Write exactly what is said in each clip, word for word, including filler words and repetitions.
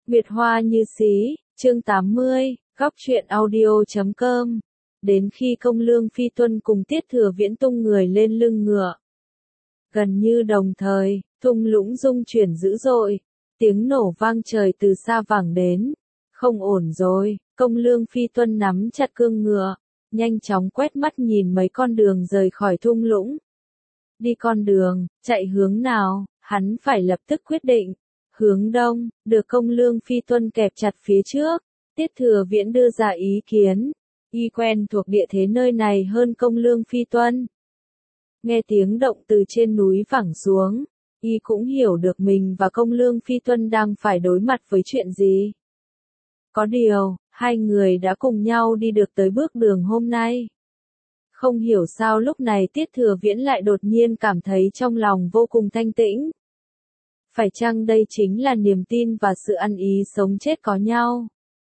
Nguyệt Hoa như xí, chương tám mươi, góc truyện audio chấm com. Đến khi Công Lương Phi Tuân cùng Tiết Thừa Viễn tung người lên lưng ngựa. Gần như đồng thời, thung lũng rung chuyển dữ dội, tiếng nổ vang trời từ xa vẳng đến. Không ổn rồi, Công Lương Phi Tuân nắm chặt cương ngựa, nhanh chóng quét mắt nhìn mấy con đường rời khỏi thung lũng. Đi con đường, chạy hướng nào, hắn phải lập tức quyết định. Hướng đông, được Công Lương Phi Tuân kẹp chặt phía trước. Tiết Thừa Viễn đưa ra ý kiến. Y quen thuộc địa thế nơi này hơn Công Lương Phi Tuân. Nghe tiếng động từ trên núi vẳng xuống, Y cũng hiểu được mình và Công Lương Phi Tuân đang phải đối mặt với chuyện gì. Có điều, hai người đã cùng nhau đi được tới bước đường hôm nay. Không hiểu sao lúc này Tiết Thừa Viễn lại đột nhiên cảm thấy trong lòng vô cùng thanh tĩnh. Phải chăng đây chính là niềm tin và sự ăn ý sống chết có nhau?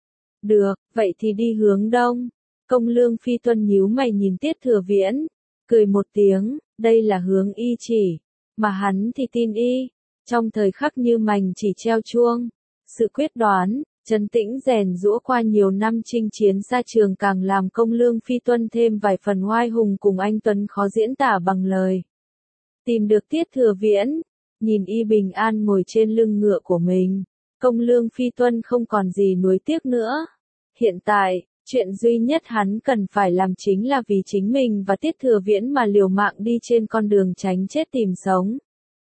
Được, vậy thì đi hướng đông. Công Lương Phi Tuân nhíu mày nhìn Tiết Thừa Viễn, cười một tiếng, đây là hướng Y chỉ, mà hắn thì tin Y. Trong thời khắc như mành chỉ treo chuông, sự quyết đoán, trấn tĩnh rèn giũa qua nhiều năm chinh chiến xa trường càng làm Công Lương Phi Tuân thêm vài phần oai hùng cùng anh tuấn khó diễn tả bằng lời. Tìm được Tiết Thừa Viễn, nhìn Y bình an ngồi trên lưng ngựa của mình, Công Lương Phi Tuân không còn gì nuối tiếc nữa. Hiện tại, chuyện duy nhất hắn cần phải làm chính là vì chính mình và Tiết Thừa Viễn mà liều mạng đi trên con đường tránh chết tìm sống.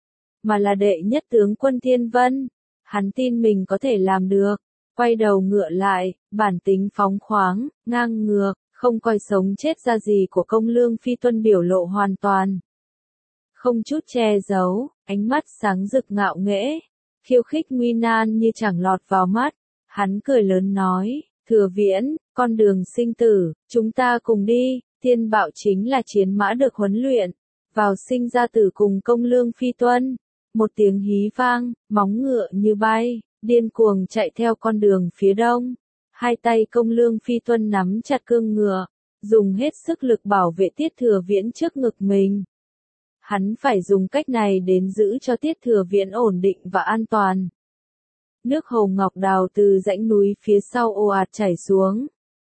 Mà là đệ nhất tướng quân Thiên Vân, hắn tin mình có thể làm được. Quay đầu ngựa lại, bản tính phóng khoáng, ngang ngược, không coi sống chết ra gì của Công Lương Phi Tuân biểu lộ hoàn toàn. Không chút che giấu, ánh mắt sáng rực ngạo nghễ, khiêu khích nguy nan như chẳng lọt vào mắt. Hắn cười lớn nói, Thừa Viễn, con đường sinh tử, chúng ta cùng đi. Thiên Bạo chính là chiến mã được huấn luyện, vào sinh ra tử cùng Công Lương Phi Tuân. Một tiếng hí vang, móng ngựa như bay, điên cuồng chạy theo con đường phía đông. Hai tay Công Lương Phi Tuân nắm chặt cương ngựa, dùng hết sức lực bảo vệ Tiết Thừa Viễn trước ngực mình. Hắn phải dùng cách này đến giữ cho Tiết Thừa Viễn ổn định và an toàn. Nước Hồ Ngọc Đào từ dãy núi phía sau ồ ạt chảy xuống.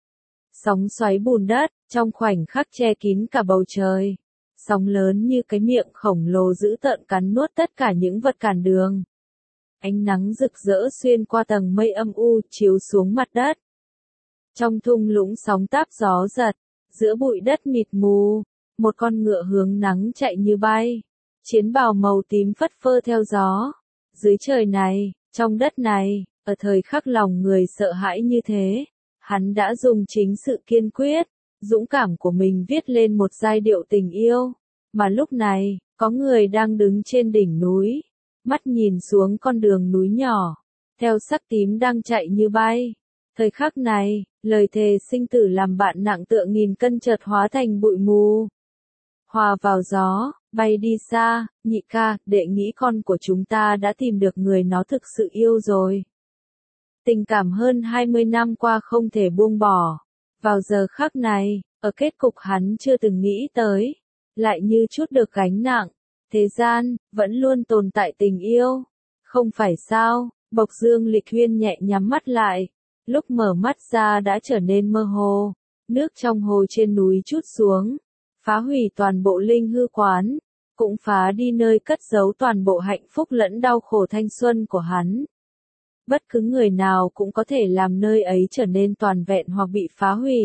Sóng xoáy bùn đất, trong khoảnh khắc che kín cả bầu trời. Sóng lớn như cái miệng khổng lồ dữ tợn cắn nuốt tất cả những vật cản đường. Ánh nắng rực rỡ xuyên qua tầng mây âm u chiếu xuống mặt đất. Trong thung lũng sóng táp gió giật, giữa bụi đất mịt mù, một con ngựa hướng nắng chạy như bay. Chiến bào màu tím phất phơ theo gió. Dưới trời này, trong đất này, ở thời khắc lòng người sợ hãi như thế, hắn đã dùng chính sự kiên quyết, dũng cảm của mình viết lên một giai điệu tình yêu. Mà lúc này, có người đang đứng trên đỉnh núi, mắt nhìn xuống con đường núi nhỏ, theo sắc tím đang chạy như bay. Thời khắc này, lời thề sinh tử làm bạn nặng tựa nghìn cân chợt hóa thành bụi mù. Hòa vào gió, bay đi xa, nhị ca, đệ nghĩ con của chúng ta đã tìm được người nó thực sự yêu rồi. Tình cảm hơn hai mươi năm qua không thể buông bỏ. Vào giờ khắc này, ở kết cục hắn chưa từng nghĩ tới, lại như chút được gánh nặng. Thế gian, vẫn luôn tồn tại tình yêu. Không phải sao, Bộc Dương Lịch Huyên nhẹ nhắm mắt lại. Lúc mở mắt ra đã trở nên mơ hồ. Nước trong hồ trên núi trút xuống, phá hủy toàn bộ linh hư quán, cũng phá đi nơi cất giấu toàn bộ hạnh phúc lẫn đau khổ thanh xuân của hắn. Bất cứ người nào cũng có thể làm nơi ấy trở nên toàn vẹn hoặc bị phá hủy.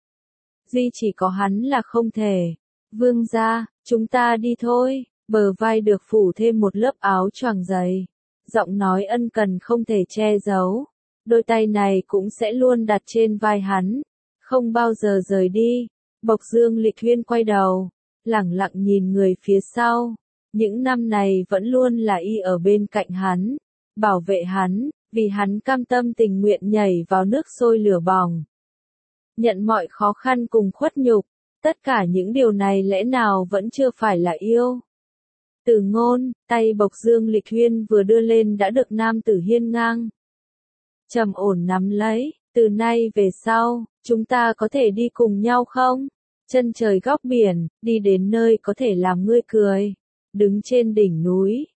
Duy chỉ có hắn là không thể. Vương gia, chúng ta đi thôi. Bờ vai được phủ thêm một lớp áo choàng dày. Giọng nói ân cần không thể che giấu. Đôi tay này cũng sẽ luôn đặt trên vai hắn. Không bao giờ rời đi. Bộc Dương Lịch Huyên quay đầu, lẳng lặng nhìn người phía sau. Những năm này vẫn luôn là Y ở bên cạnh hắn, bảo vệ hắn, vì hắn cam tâm tình nguyện nhảy vào nước sôi lửa bỏng. Nhận mọi khó khăn cùng khuất nhục, tất cả những điều này lẽ nào vẫn chưa phải là yêu. Từ ngôn, tay Bộc Dương Lịch Huyên vừa đưa lên đã được nam tử hiên ngang trầm ổn nắm lấy. Từ nay về sau, chúng ta có thể đi cùng nhau không? Chân trời góc biển, đi đến nơi có thể làm ngươi cười. Đứng trên đỉnh núi,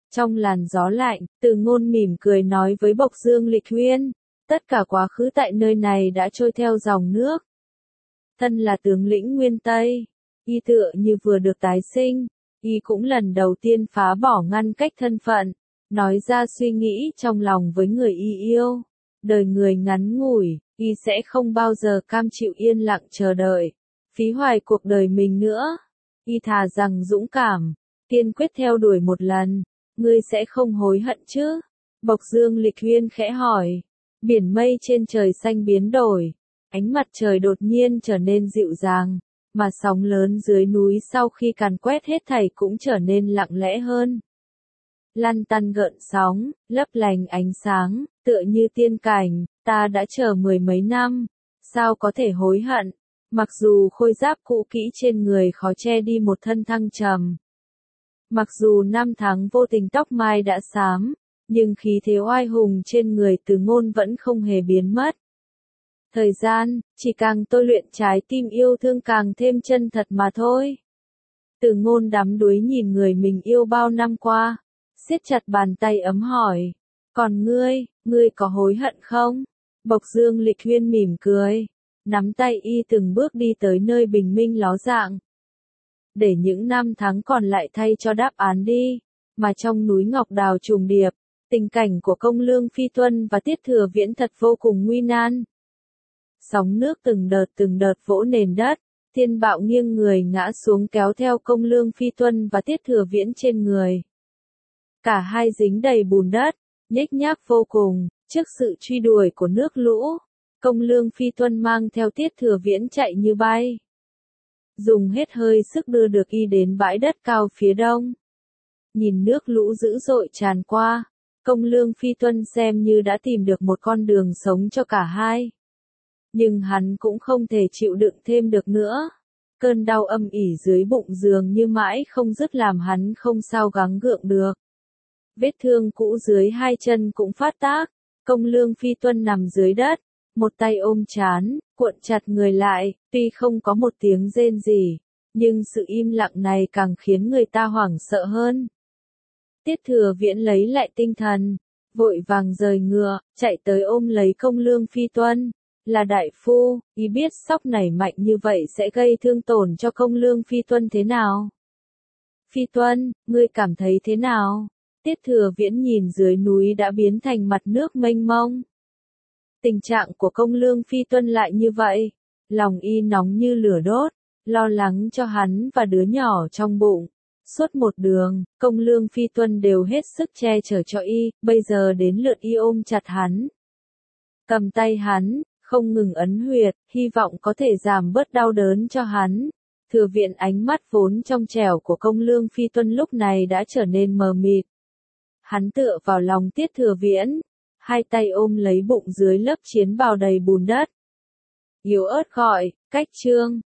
Trong làn gió lạnh, Từ Ngôn mỉm cười nói với Bộc Dương Lịch Huyên, tất cả quá khứ tại nơi này đã trôi theo dòng nước. Thân là tướng lĩnh Nguyên Tây, y tựa như vừa được tái sinh, y cũng lần đầu tiên phá bỏ ngăn cách thân phận, nói ra suy nghĩ trong lòng với người y yêu. Đời người ngắn ngủi, y sẽ không bao giờ cam chịu yên lặng chờ đợi, phí hoài cuộc đời mình nữa. Y thà rằng dũng cảm, kiên quyết theo đuổi một lần, ngươi sẽ không hối hận chứ? Bộc Dương Lịch Huyên khẽ hỏi. Biển mây trên trời xanh biến đổi, ánh mặt trời đột nhiên trở nên dịu dàng, mà sóng lớn dưới núi sau khi càn quét hết thảy cũng trở nên lặng lẽ hơn. Lăn tăn gợn sóng, lấp lánh ánh sáng, tựa như tiên cảnh, ta đã chờ mười mấy năm, sao có thể hối hận, mặc dù khôi giáp cũ kỹ trên người khó che đi một thân thăng trầm. Mặc dù năm tháng vô tình tóc mai đã xám, nhưng khí thế oai hùng trên người Từ Ngôn vẫn không hề biến mất. Thời gian, chỉ càng tôi luyện trái tim yêu thương càng thêm chân thật mà thôi. Từ Ngôn đắm đuối nhìn người mình yêu bao năm qua, siết chặt bàn tay ấm hỏi. Còn ngươi, ngươi có hối hận không? Bộc Dương Lịch Huyên mỉm cười, nắm tay y từng bước đi tới nơi bình minh ló dạng. Để những năm tháng còn lại thay cho đáp án đi, mà trong núi Ngọc Đào trùng điệp, tình cảnh của Công Lương Phi Tuân và Tiết Thừa Viễn thật vô cùng nguy nan. Sóng nước từng đợt từng đợt vỗ nền đất, thiên bạo nghiêng người ngã xuống kéo theo Công Lương Phi Tuân và Tiết Thừa Viễn trên người. Cả hai dính đầy bùn đất, nhếch nhác vô cùng, trước sự truy đuổi của nước lũ, Công Lương Phi Tuân mang theo Tiết Thừa Viễn chạy như bay. Dùng hết hơi sức đưa được y đến bãi đất cao phía đông. Nhìn nước lũ dữ dội tràn qua, Công Lương Phi Tuân xem như đã tìm được một con đường sống cho cả hai. Nhưng hắn cũng không thể chịu đựng thêm được nữa. Cơn đau âm ỉ dưới bụng dường như mãi không dứt làm hắn không sao gắng gượng được. Vết thương cũ dưới hai chân cũng phát tác, Công Lương Phi Tuân nằm dưới đất, một tay ôm trán, cuộn chặt người lại, tuy không có một tiếng rên rỉ, nhưng sự im lặng này càng khiến người ta hoảng sợ hơn. Tiết Thừa Viễn lấy lại tinh thần, vội vàng rời ngựa, chạy tới ôm lấy Công Lương Phi Tuân. Là đại phu, ý biết sóc này mạnh như vậy sẽ gây thương tổn cho Công Lương Phi Tuân thế nào? Phi Tuân, ngươi cảm thấy thế nào? Tiết Thừa Viễn nhìn dưới núi đã biến thành mặt nước mênh mông. Tình trạng của Công Lương Phi Tuân lại như vậy, lòng y nóng như lửa đốt, lo lắng cho hắn và đứa nhỏ trong bụng. Suốt một đường, Công Lương Phi Tuân đều hết sức che chở cho y, bây giờ đến lượt y ôm chặt hắn. Cầm tay hắn, không ngừng ấn huyệt, hy vọng có thể giảm bớt đau đớn cho hắn. Thừa Viễn ánh mắt vốn trong trẻo của Công Lương Phi Tuân lúc này đã trở nên mờ mịt. Hắn tựa vào lòng Tiết Thừa Viễn, hai tay ôm lấy bụng dưới lớp chiến bào đầy bùn đất. Yếu ớt gọi, cách trương,